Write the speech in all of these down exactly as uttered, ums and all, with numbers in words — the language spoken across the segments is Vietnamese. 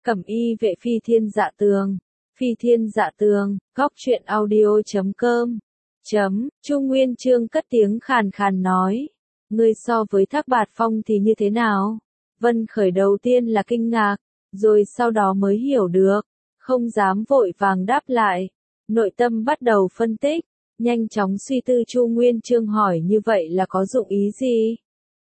Cẩm y vệ phi thiên dạ tường, phi thiên dạ tường, góc truyện audio chấm com, chấm, Chu Nguyên Chương cất tiếng khàn khàn nói, ngươi so với Thác Bạt Phong thì như thế nào? Vân Khởi đầu tiên là kinh ngạc, rồi sau đó mới hiểu được, không dám vội vàng đáp lại, nội tâm bắt đầu phân tích, nhanh chóng suy tư. Chu Nguyên Chương hỏi như vậy là có dụng ý gì?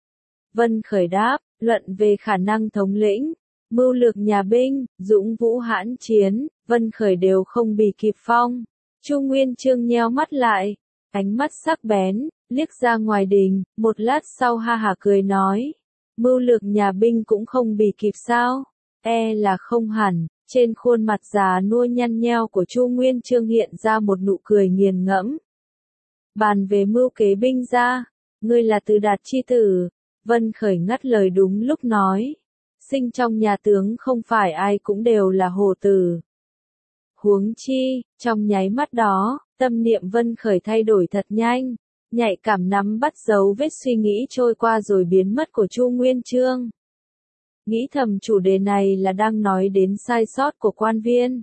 Vân Khởi đáp, luận về khả năng thống lĩnh, mưu lược nhà binh, dũng vũ hãn chiến, Vân Khởi đều không bì kịp Phong. Chu Nguyên Chương nheo mắt lại, ánh mắt sắc bén, liếc ra ngoài đình, một lát sau ha hả cười nói, mưu lược nhà binh cũng không bì kịp sao? E là không hẳn. Trên khuôn mặt già nua nhăn nheo của Chu Nguyên Chương hiện ra một nụ cười nghiền ngẫm. Bàn về mưu kế binh ra, ngươi là Từ Đạt chi tử. Vân Khởi ngắt lời đúng lúc nói, sinh trong nhà tướng không phải ai cũng đều là hồ tử. Huống chi, trong nháy mắt đó, tâm niệm Vân Khởi thay đổi thật nhanh, nhạy cảm nắm bắt dấu vết suy nghĩ trôi qua rồi biến mất của Chu Nguyên Chương. Nghĩ thầm chủ đề này là đang nói đến sai sót của quan viên,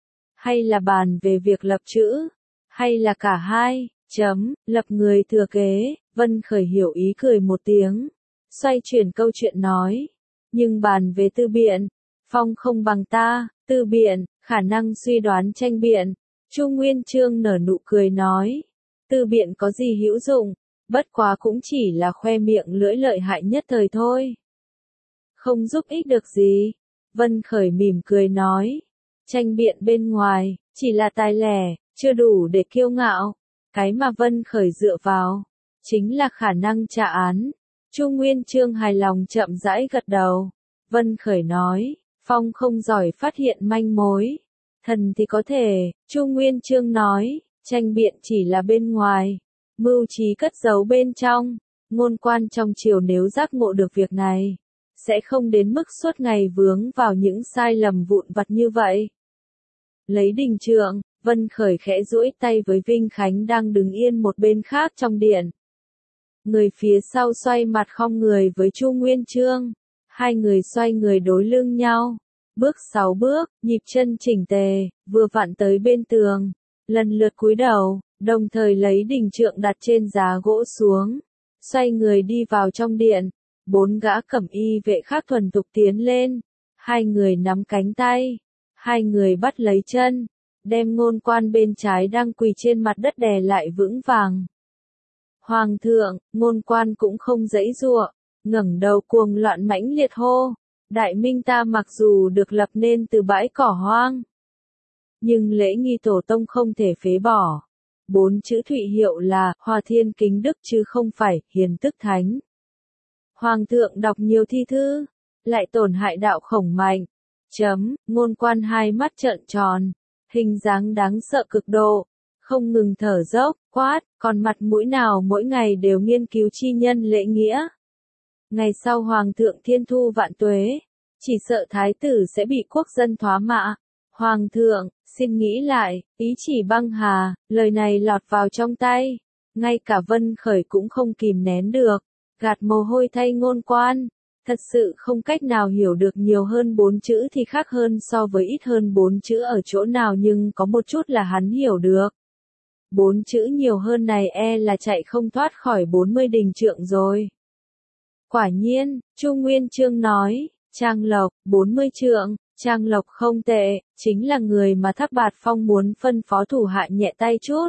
hay là bàn về việc lập chữ, hay là cả hai, chấm, lập người thừa kế. Vân Khởi hiểu ý cười một tiếng, xoay chuyển câu chuyện nói, nhưng bàn về tư biện, Phong không bằng ta, tư biện, khả năng suy đoán tranh biện. Chu Nguyên Chương nở nụ cười nói, tư biện có gì hữu dụng, bất quá cũng chỉ là khoe miệng lưỡi lợi hại nhất thời thôi. Không giúp ích được gì. Vân Khởi mỉm cười nói, tranh biện bên ngoài, chỉ là tài lẻ, chưa đủ để kiêu ngạo. Cái mà Vân Khởi dựa vào, chính là khả năng trả án. Chu Nguyên Chương hài lòng chậm rãi gật đầu. Vân Khởi nói, Phong không giỏi phát hiện manh mối, thần thì có thể. Chu Nguyên Chương nói, tranh biện chỉ là bên ngoài, mưu trí cất giấu bên trong. Ngôn quan trong triều nếu giác ngộ được việc này, sẽ không đến mức suốt ngày vướng vào những sai lầm vụn vặt như vậy. Lấy đình trượng, Vân Khởi khẽ duỗi tay với Vinh Khánh đang đứng yên một bên khác trong điện. Người phía sau xoay mặt khom người với Chu Nguyên Chương, hai người xoay người đối lưng nhau, bước sáu bước, nhịp chân chỉnh tề, vừa vặn tới bên tường, lần lượt cúi đầu, đồng thời lấy đình trượng đặt trên giá gỗ xuống, xoay người đi vào trong điện. Bốn gã cẩm y vệ khác thuần thục tiến lên, hai người nắm cánh tay, hai người bắt lấy chân, đem ngôn quan bên trái đang quỳ trên mặt đất đè lại vững vàng. Hoàng thượng, ngôn quan cũng không giãy giụa, ngẩng đầu cuồng loạn mãnh liệt hô, Đại Minh ta mặc dù được lập nên từ bãi cỏ hoang, nhưng lễ nghi tổ tông không thể phế bỏ. Bốn chữ thụy hiệu là Hòa Thiên Kính Đức chứ không phải Hiền Tức Thánh. Hoàng thượng đọc nhiều thi thư, lại tổn hại đạo khổng mạnh. Chấm, ngôn quan hai mắt trợn tròn, hình dáng đáng sợ cực độ, không ngừng thở dốc, quát, còn mặt mũi nào mỗi ngày đều nghiên cứu chi nhân lễ nghĩa. Ngày sau Hoàng thượng thiên thu vạn tuế, chỉ sợ thái tử sẽ bị quốc dân thoá mạ. Hoàng thượng, xin nghĩ lại, ý chỉ băng hà, lời này lọt vào trong tay, ngay cả Vân Khởi cũng không kìm nén được, gạt mồ hôi thay ngôn quan, thật sự không cách nào hiểu được nhiều hơn bốn chữ thì khác hơn so với ít hơn bốn chữ ở chỗ nào, nhưng có một chút là hắn hiểu được. Bốn chữ nhiều hơn này e là chạy không thoát khỏi bốn mươi đình trượng rồi. Quả nhiên, Chu Nguyên Chương nói, Trang Lộc, bốn mươi trượng, Trang Lộc không tệ, chính là người mà Thác Bạt Phong muốn phân phó thủ hạ nhẹ tay chút.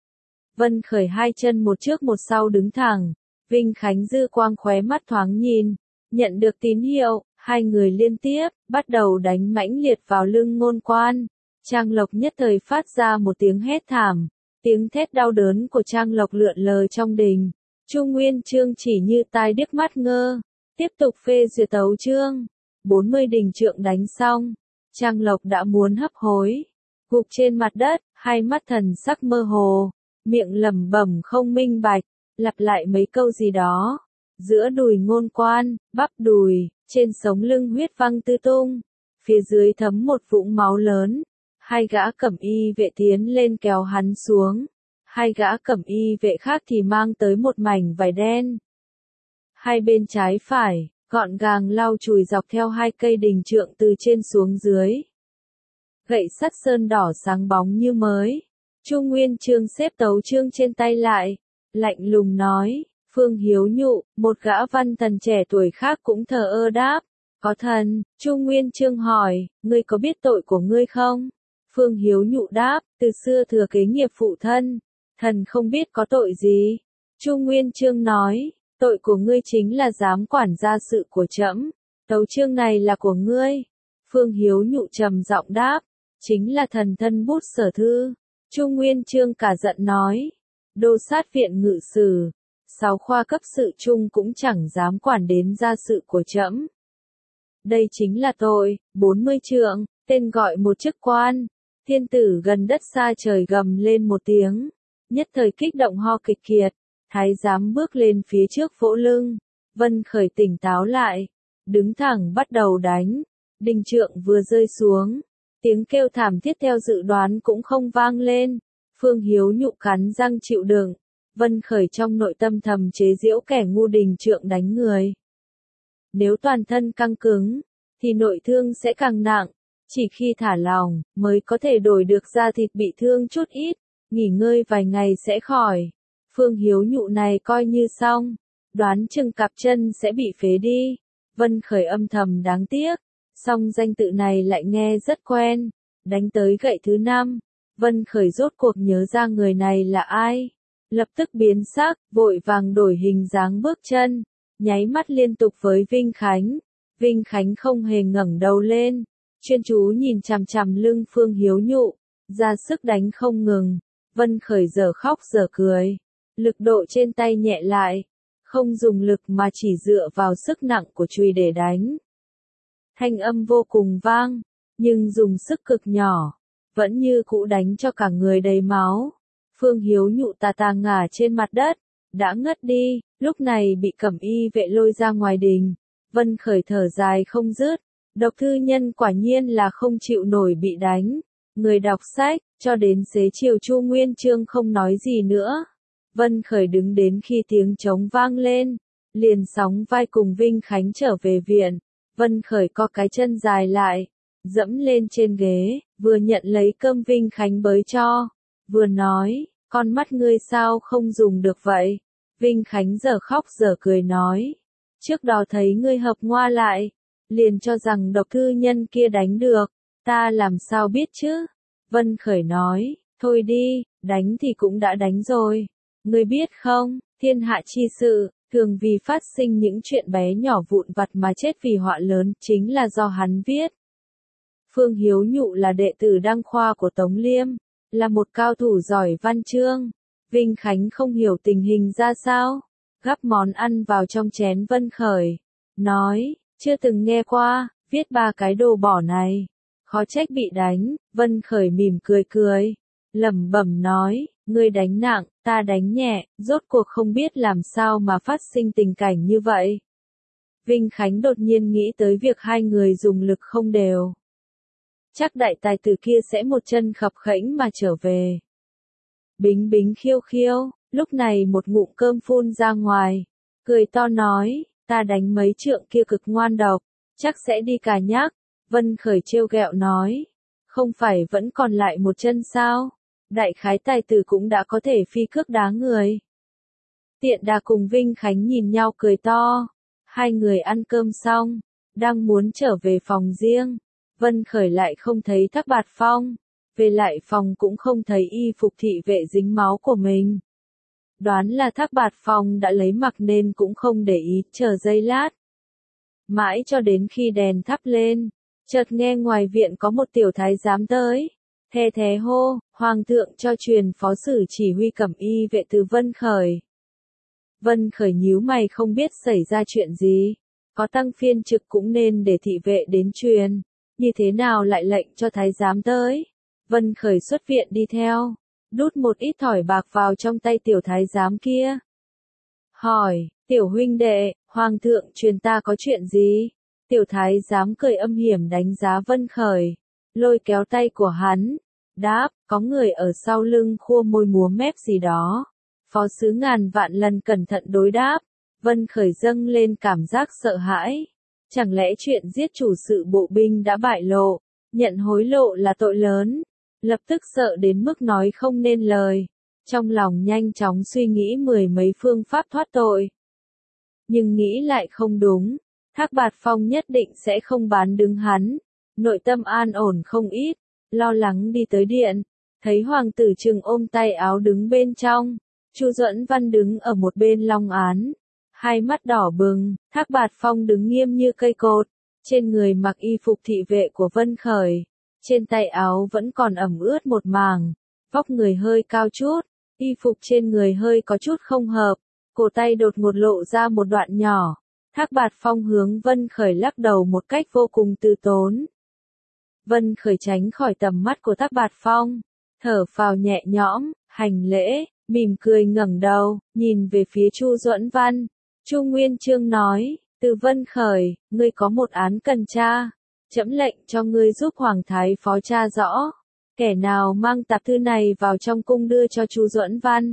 Vân Khởi hai chân một trước một sau đứng thẳng, Vinh Khánh dư quang khóe mắt thoáng nhìn, nhận được tín hiệu, hai người liên tiếp, bắt đầu đánh mãnh liệt vào lưng ngôn quan. Trang Lộc nhất thời phát ra một tiếng hét thảm, tiếng thét đau đớn của Trang Lộc lượn lờ trong đình. Chu Nguyên Chương chỉ như tai điếc mắt ngơ, tiếp tục phê duyệt tấu chương. bốn mươi đình trượng đánh xong, Trang Lộc đã muốn hấp hối, gục trên mặt đất, hai mắt thần sắc mơ hồ, miệng lẩm bẩm không minh bạch, lặp lại mấy câu gì đó. Giữa đùi ngôn quan, bắp đùi, trên sống lưng huyết văng tứ tung, phía dưới thấm một vũng máu lớn. Hai gã cẩm y vệ tiến lên kéo hắn xuống, hai gã cẩm y vệ khác thì mang tới một mảnh vải đen. Hai bên trái phải, gọn gàng lau chùi dọc theo hai cây đình trượng từ trên xuống dưới. Gậy sắt sơn đỏ sáng bóng như mới. Chu Nguyên Chương xếp tấu chương trên tay lại, lạnh lùng nói, Phương Hiếu Nhụ, một gã văn thần trẻ tuổi khác cũng thờ ơ đáp, có thần. Chu Nguyên Chương hỏi, ngươi có biết tội của ngươi không? Phương Hiếu Nhụ đáp, từ xưa thừa kế nghiệp phụ thân, thần không biết có tội gì. Chu Nguyên Chương nói, tội của ngươi chính là dám quản gia sự của trẫm. Tấu chương này là của ngươi. Phương Hiếu Nhụ trầm giọng đáp, chính là thần thân bút sở thư. Chu Nguyên Chương cả giận nói, đô sát viện ngự sử, sáu khoa cấp sự chung cũng chẳng dám quản đến gia sự của trẫm. Đây chính là tội. Bốn mươi trượng, tên gọi một chức quan. Thiên tử gần đất xa trời gầm lên một tiếng, nhất thời kích động ho kịch kiệt. Thái giám bước lên phía trước vỗ lưng. Vân Khởi tỉnh táo lại, đứng thẳng bắt đầu đánh. Đình trượng vừa rơi xuống, tiếng kêu thảm thiết theo dự đoán cũng không vang lên. Phương Hiếu Nhụ cắn răng chịu đựng. Vân Khởi trong nội tâm thầm chế giễu kẻ ngu đình trượng đánh người. Nếu toàn thân căng cứng, thì nội thương sẽ càng nặng. Chỉ khi thả lỏng, mới có thể đổi được da thịt bị thương chút ít. Nghỉ ngơi vài ngày sẽ khỏi. Phương Hiếu Nhụ này coi như xong. Đoán chừng cặp chân sẽ bị phế đi. Vân Khởi âm thầm đáng tiếc. Song danh tự này lại nghe rất quen. Đánh tới gậy thứ năm. Vân Khởi rốt cuộc nhớ ra người này là ai. Lập tức biến sắc, vội vàng đổi hình dáng bước chân. Nháy mắt liên tục với Vinh Khánh. Vinh Khánh không hề ngẩng đầu lên. Chuyên chú nhìn chằm chằm lưng Phương Hiếu Nhụ. Ra sức đánh không ngừng. Vân Khởi giờ khóc giờ cười. Lực độ trên tay nhẹ lại. Không dùng lực mà chỉ dựa vào sức nặng của chùy để đánh. Thanh âm vô cùng vang. Nhưng dùng sức cực nhỏ. Vẫn như cũ đánh cho cả người đầy máu. Phương Hiếu Nhụ tà tà ngả trên mặt đất. Đã ngất đi. Lúc này bị cẩm y vệ lôi ra ngoài đình. Vân Khởi thở dài không dứt. Độc thư nhân quả nhiên là không chịu nổi bị đánh. Người đọc sách, cho đến xế chiều Chu Nguyên Chương không nói gì nữa. Vân Khởi đứng đến khi tiếng trống vang lên. Liền sóng vai cùng Vinh Khánh trở về viện. Vân Khởi co cái chân dài lại. Dẫm lên trên ghế, vừa nhận lấy cơm Vinh Khánh bới cho. Vừa nói, con mắt ngươi sao không dùng được vậy? Vinh Khánh giờ khóc giờ cười nói. Trước đó thấy ngươi hợp ngoa lại. Liền cho rằng độc thư nhân kia đánh được. Ta làm sao biết chứ? Vân Khởi nói, thôi đi, đánh thì cũng đã đánh rồi. Ngươi biết không, thiên hạ chi sự, thường vì phát sinh những chuyện bé nhỏ vụn vặt mà chết vì họa lớn, chính là do hắn viết. Phương Hiếu Nhụ là đệ tử đăng khoa của Tống Liêm, là một cao thủ giỏi văn chương. Vinh Khánh không hiểu tình hình ra sao, gắp món ăn vào trong chén Vân Khởi, nói, chưa từng nghe qua, viết ba cái đồ bỏ này, khó trách bị đánh. Vân Khởi mỉm cười cười, lẩm bẩm nói, ngươi đánh nặng, ta đánh nhẹ, rốt cuộc không biết làm sao mà phát sinh tình cảnh như vậy. Vinh Khánh đột nhiên nghĩ tới việc hai người dùng lực không đều. Chắc đại tài tử kia sẽ một chân khập khễnh mà trở về. Bính bính khiêu khiêu, lúc này một ngụm cơm phun ra ngoài, cười to nói, ta đánh mấy trượng kia cực ngoan độc, chắc sẽ đi cà nhắc. Vân Khởi trêu ghẹo nói, không phải vẫn còn lại một chân sao? Đại khái tài tử cũng đã có thể phi cước đá người. Tiện Đà cùng Vinh Khánh nhìn nhau cười to. Hai người ăn cơm xong, đang muốn trở về phòng riêng. Vân Khởi lại không thấy Thác Bạt Phong. Về lại phòng cũng không thấy y phục thị vệ dính máu của mình. Đoán là Thác Bạt Phong đã lấy mặc nên cũng không để ý, chờ giây lát. Mãi cho đến khi đèn thắp lên, chợt nghe ngoài viện có một tiểu thái giám tới. The thế hô, Hoàng thượng cho truyền phó sử chỉ huy cẩm y vệ từ Vân Khởi. Vân Khởi nhíu mày không biết xảy ra chuyện gì. Có tăng phiên trực cũng nên để thị vệ đến truyền. Như thế nào lại lệnh cho thái giám tới? Vân Khởi xuất viện đi theo. Đút một ít thỏi bạc vào trong tay tiểu thái giám kia. Hỏi, tiểu huynh đệ, Hoàng thượng truyền ta có chuyện gì? Tiểu thái giám cười âm hiểm đánh giá Vân Khởi. Lôi kéo tay của hắn. Đáp, có người ở sau lưng khua môi múa mép gì đó. Phó sứ ngàn vạn lần cẩn thận đối đáp. Vân Khởi dâng lên cảm giác sợ hãi. Chẳng lẽ chuyện giết chủ sự bộ binh đã bại lộ, nhận hối lộ là tội lớn, lập tức sợ đến mức nói không nên lời. Trong lòng nhanh chóng suy nghĩ mười mấy phương pháp thoát tội. Nhưng nghĩ lại không đúng, Thác Bạt Phong nhất định sẽ không bán đứng hắn. Nội tâm an ổn không ít, lo lắng đi tới điện, thấy Hoàng tử Trừng ôm tay áo đứng bên trong, Chu Duẫn Văn đứng ở một bên long án, hai mắt đỏ bừng, Thác Bạt Phong đứng nghiêm như cây cột, trên người mặc y phục thị vệ của Vân Khởi, trên tay áo vẫn còn ẩm ướt một mảng, vóc người hơi cao chút, y phục trên người hơi có chút không hợp, cổ tay đột ngột lộ ra một đoạn nhỏ. Thác Bạt Phong hướng Vân Khởi lắc đầu một cách vô cùng từ tốn. Vân Khởi tránh khỏi tầm mắt của Thác Bạt Phong, thở phào nhẹ nhõm, hành lễ, mỉm cười ngẩng đầu, nhìn về phía Chu Duẫn Văn. Chu Nguyên Chương nói, từ Vân Khởi, ngươi có một án cần tra, trẫm lệnh cho ngươi giúp Hoàng Thái Phó tra rõ, kẻ nào mang tạp thư này vào trong cung đưa cho Chu Duẫn Văn.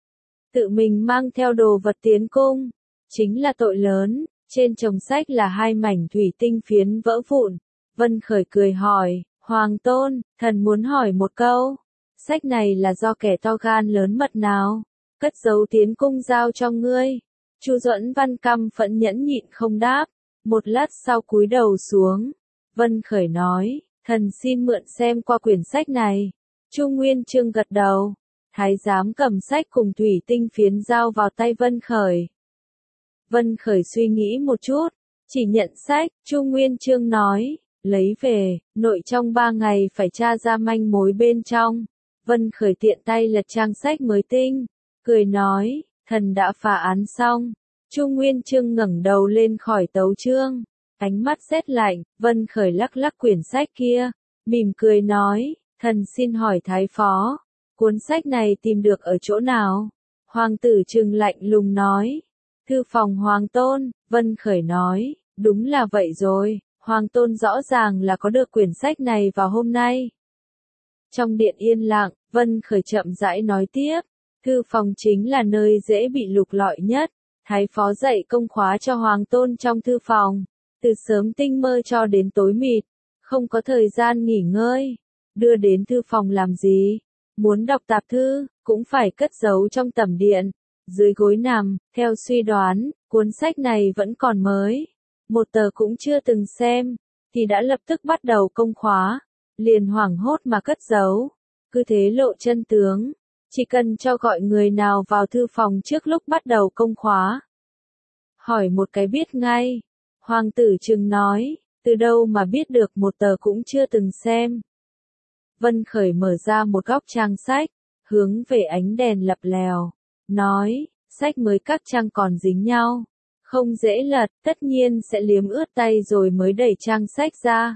Tự mình mang theo đồ vật tiến cung, chính là tội lớn, trên chồng sách là hai mảnh thủy tinh phiến vỡ vụn. Vân Khởi cười hỏi, Hoàng Tôn, thần muốn hỏi một câu, sách này là do kẻ to gan lớn mật nào, cất giấu tiến cung giao cho ngươi. Chu Duẫn Văn căm phẫn nhẫn nhịn không đáp, một lát sau cúi đầu xuống. Vân Khởi nói, thần xin mượn xem qua quyển sách này. Chu Nguyên Chương gật đầu, thái giám cầm sách cùng thủy tinh phiến giao vào tay Vân Khởi. Vân Khởi suy nghĩ một chút, chỉ nhận sách, Chu Nguyên Chương nói, lấy về, nội trong ba ngày phải tra ra manh mối bên trong. Vân Khởi tiện tay lật trang sách mới tinh, cười nói, thần đã phá án xong. Chu Nguyên Chương ngẩng đầu lên khỏi tấu chương, ánh mắt rét lạnh. Vân Khởi lắc lắc quyển sách kia, mỉm cười nói, thần xin hỏi Thái Phó, cuốn sách này tìm được ở chỗ nào? Hoàng tử Trừng lạnh lùng nói, thư phòng Hoàng Tôn. Vân Khởi nói, đúng là vậy rồi, Hoàng Tôn rõ ràng là có được quyển sách này vào hôm nay. Trong điện yên lặng, Vân Khởi chậm rãi nói tiếp, thư phòng chính là nơi dễ bị lục lọi nhất. Thái Phó dạy công khóa cho Hoàng Tôn trong thư phòng, từ sớm tinh mơ cho đến tối mịt, không có thời gian nghỉ ngơi. Đưa đến thư phòng làm gì? Muốn đọc tạp thư, cũng phải cất giấu trong tẩm điện, dưới gối nằm. Theo suy đoán, cuốn sách này vẫn còn mới, một tờ cũng chưa từng xem, thì đã lập tức bắt đầu công khóa, liền hoảng hốt mà cất giấu, cứ thế lộ chân tướng. Chỉ cần cho gọi người nào vào thư phòng trước lúc bắt đầu công khóa, hỏi một cái biết ngay. Hoàng tử Trừng nói, từ đâu mà biết được, một tờ cũng chưa từng xem. Vân Khởi mở ra một góc trang sách, hướng về ánh đèn lập lèo, nói, sách mới các trang còn dính nhau, không dễ lật, tất nhiên sẽ liếm ướt tay rồi mới đẩy trang sách ra.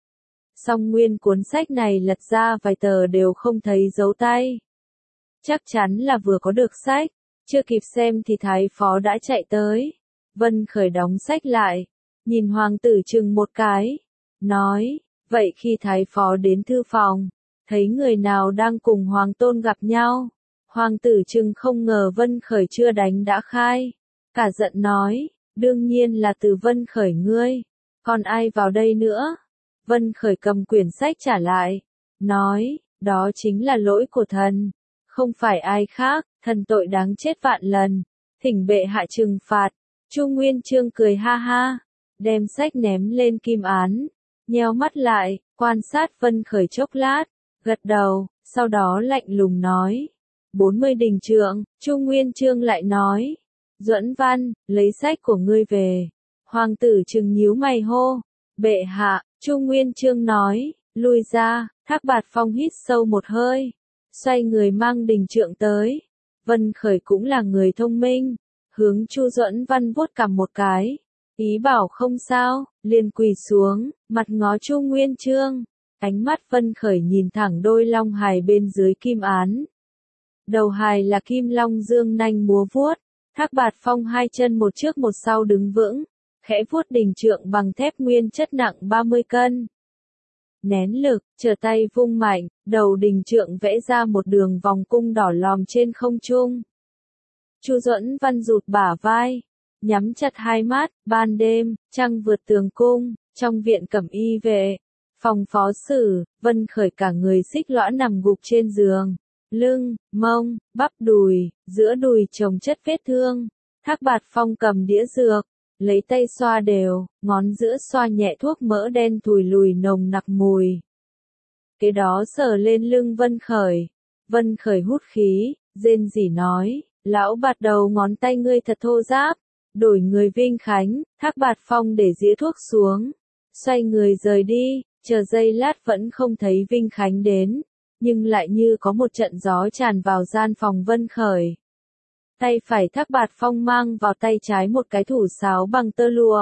Song nguyên cuốn sách này lật ra vài tờ đều không thấy dấu tay. Chắc chắn là vừa có được sách, chưa kịp xem thì Thái Phó đã chạy tới. Vân Khởi đóng sách lại, nhìn Hoàng tử Trừng một cái, nói, vậy khi Thái Phó đến thư phòng, thấy người nào đang cùng Hoàng Tôn gặp nhau. Hoàng tử Trừng không ngờ Vân Khởi chưa đánh đã khai, cả giận nói, đương nhiên là từ Vân Khởi ngươi, còn ai vào đây nữa? Vân Khởi cầm quyển sách trả lại, nói, đó chính là lỗi của thần, không phải ai khác, thần tội đáng chết vạn lần, thỉnh bệ hạ trừng phạt. Chu Nguyên Chương cười ha ha, đem sách ném lên kim án, nheo mắt lại, quan sát Vân Khởi chốc lát, gật đầu, sau đó lạnh lùng nói, bốn mươi đình trượng. Chu Nguyên Chương lại nói, Duẫn Văn, lấy sách của ngươi về. Hoàng tử Trừng nhíu mày hô, bệ hạ. Chu Nguyên Chương nói, lui ra. Thác Bạt Phong hít sâu một hơi, xoay người mang đình trượng tới. Vân Khởi cũng là người thông minh, hướng Chu Duẫn Văn vuốt cằm một cái, ý bảo không sao, liền quỳ xuống, mặt ngó Chu Nguyên Chương. Ánh mắt Vân Khởi nhìn thẳng đôi long hài bên dưới kim án. Đầu hài là kim long dương nanh múa vuốt, Thác Bạt Phong hai chân một trước một sau đứng vững, khẽ vuốt đình trượng bằng thép nguyên chất nặng ba mươi cân. Nén lực, trở tay vung mạnh, đầu đình trượng vẽ ra một đường vòng cung đỏ lòm trên không trung. Chu Duẫn Văn rụt bả vai, nhắm chặt hai mắt, ban đêm, trăng vượt tường cung, trong viện cẩm y vệ, phòng phó sử, Vân Khởi cả người xích lõa nằm gục trên giường, lưng, mông, bắp đùi, giữa đùi chồng chất vết thương. Thác Bạt Phong cầm đĩa dược, lấy tay xoa đều, ngón giữa xoa nhẹ thuốc mỡ đen thùi lùi nồng nặc mùi. Kế đó sờ lên lưng Vân Khởi. Vân Khởi hút khí, rên rỉ nói, lão Bạt đầu ngón tay ngươi thật thô ráp. Đổi người Vinh Khánh, Thác Bạt Phong để dĩa thuốc xuống, xoay người rời đi, chờ giây lát vẫn không thấy Vinh Khánh đến, nhưng lại như có một trận gió tràn vào gian phòng Vân Khởi. Tay phải Thác Bạt Phong mang vào tay trái một cái thủ sáo bằng tơ lụa.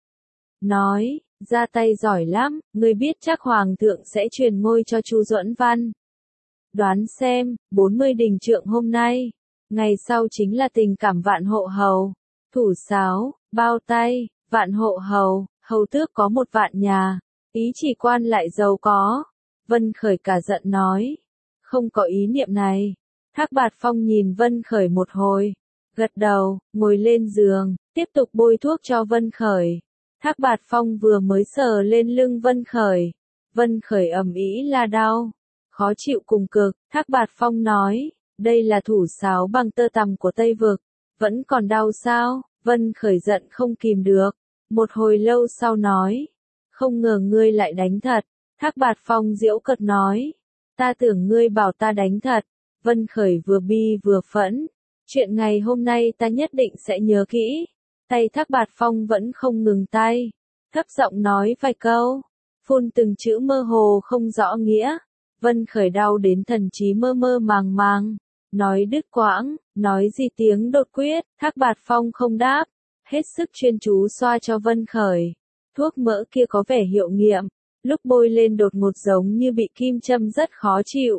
Nói, ra tay giỏi lắm, ngươi biết chắc Hoàng thượng sẽ truyền ngôi cho Chu Duẫn Văn. Đoán xem, bốn mươi đình trượng hôm nay, ngày sau chính là tình cảm vạn hộ hầu. Thủ sáo, bao tay, vạn hộ hầu, hầu tước có một vạn nhà, ý chỉ quan lại giàu có. Vân Khởi cả giận nói, không có ý niệm này. Thác Bạt Phong nhìn Vân Khởi một hồi, gật đầu, ngồi lên giường, tiếp tục bôi thuốc cho Vân Khởi. Thác Bạt Phong vừa mới sờ lên lưng Vân Khởi, Vân Khởi ầm ĩ là đau, khó chịu cùng cực. Thác Bạt Phong nói, đây là thủ sáo bằng tơ tằm của Tây Vực, vẫn còn đau sao? Vân Khởi giận không kìm được, một hồi lâu sau nói, không ngờ ngươi lại đánh thật. Thác Bạt Phong giễu cợt nói, ta tưởng ngươi bảo ta đánh thật. Vân Khởi vừa bi vừa phẫn, chuyện ngày hôm nay ta nhất định sẽ nhớ kỹ. Tay Thác Bạt Phong vẫn không ngừng tay, thấp giọng nói vài câu, phun từng chữ mơ hồ không rõ nghĩa. Vân Khởi đau đến thần trí mơ mơ màng màng, nói đứt quãng, nói gì tiếng đột quyết. Thác Bạt Phong không đáp, hết sức chuyên chú xoa cho Vân Khởi. Thuốc mỡ kia có vẻ hiệu nghiệm, lúc bôi lên đột ngột giống như bị kim châm rất khó chịu.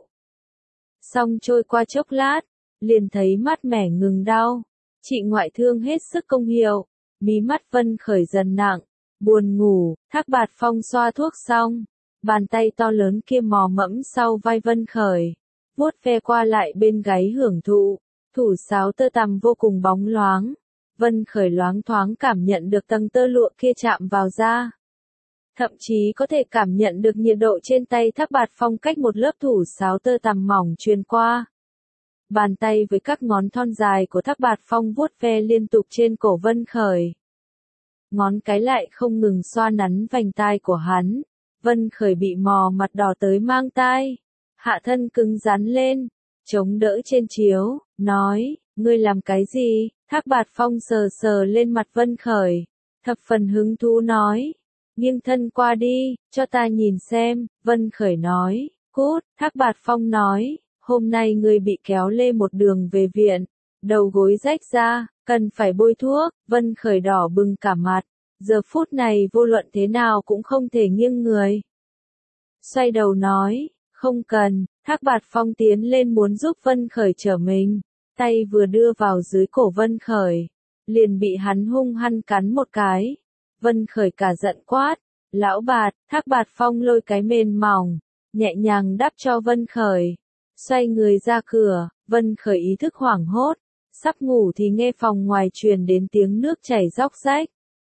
Xong trôi qua chốc lát, liền thấy mát mẻ ngừng đau, trị ngoại thương hết sức công hiệu. Mí mắt Vân Khởi dần nặng, buồn ngủ. Thác Bạt Phong xoa thuốc xong, bàn tay to lớn kia mò mẫm sau vai Vân Khởi, vuốt ve qua lại bên gáy hưởng thụ. Thủ sáo tơ tằm vô cùng bóng loáng, Vân Khởi loáng thoáng cảm nhận được tầng tơ lụa kia chạm vào da. Thậm chí có thể cảm nhận được nhiệt độ trên tay Thác Bạt Phong cách một lớp thủ sáo tơ tằm mỏng truyền qua. Bàn tay với các ngón thon dài của Thác Bạt Phong vuốt ve liên tục trên cổ Vân Khởi. Ngón cái lại không ngừng xoa nắn vành tai của hắn. Vân Khởi bị mò mặt đỏ tới mang tai, hạ thân cứng rắn lên, chống đỡ trên chiếu, nói, ngươi làm cái gì? Thác Bạt Phong sờ sờ lên mặt Vân Khởi, thập phần hứng thú nói, nghiêng thân qua đi, cho ta nhìn xem. Vân Khởi nói, cút. Thác Bạt Phong nói, hôm nay ngươi bị kéo lê một đường về viện, đầu gối rách ra, cần phải bôi thuốc. Vân Khởi đỏ bừng cả mặt, giờ phút này vô luận thế nào cũng không thể nghiêng người. Xoay đầu nói, không cần. Thác Bạt Phong tiến lên muốn giúp Vân Khởi trở mình, tay vừa đưa vào dưới cổ Vân Khởi, liền bị hắn hung hăng cắn một cái. Vân Khởi cả giận quát, lão Bạt. Thác Bạt Phong lôi cái mền mỏng, nhẹ nhàng đắp cho Vân Khởi, xoay người ra cửa. Vân Khởi ý thức hoảng hốt, sắp ngủ thì nghe phòng ngoài truyền đến tiếng nước chảy róc rách.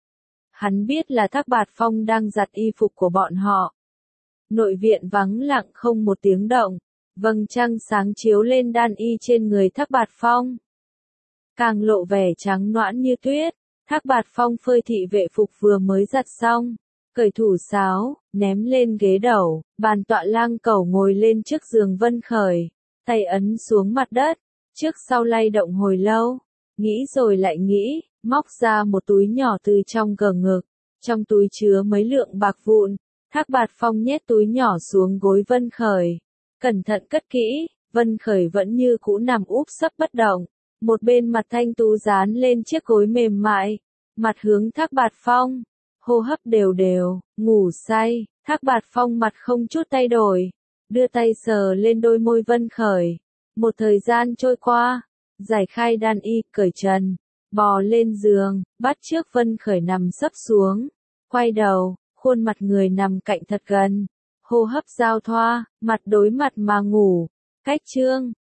Hắn biết là Thác Bạt Phong đang giặt y phục của bọn họ. Nội viện vắng lặng không một tiếng động, vầng trăng sáng chiếu lên đan y trên người Thác Bạt Phong, càng lộ vẻ trắng nõn như tuyết. Thác Bạt Phong phơi thị vệ phục vừa mới giặt xong, cởi thủ sáo, ném lên ghế đầu, bàn tọa lang cẩu ngồi lên trước giường Vân Khởi, tay ấn xuống mặt đất, trước sau lay động hồi lâu, nghĩ rồi lại nghĩ, móc ra một túi nhỏ từ trong gờ ngực, trong túi chứa mấy lượng bạc vụn. Thác Bạt Phong nhét túi nhỏ xuống gối Vân Khởi, cẩn thận cất kỹ. Vân Khởi vẫn như cũ nằm úp sấp bất động, một bên mặt thanh tú dán lên chiếc gối mềm mại, mặt hướng Thác Bạt Phong, hô hấp đều đều, ngủ say. Thác Bạt Phong mặt không chút thay đổi, đưa tay sờ lên đôi môi Vân Khởi. Một thời gian trôi qua, giải khai đan y, cởi trần, bò lên giường, bắt trước Vân Khởi nằm sấp xuống, quay đầu, khuôn mặt người nằm cạnh thật gần, hô hấp giao thoa, mặt đối mặt mà ngủ. Cách chương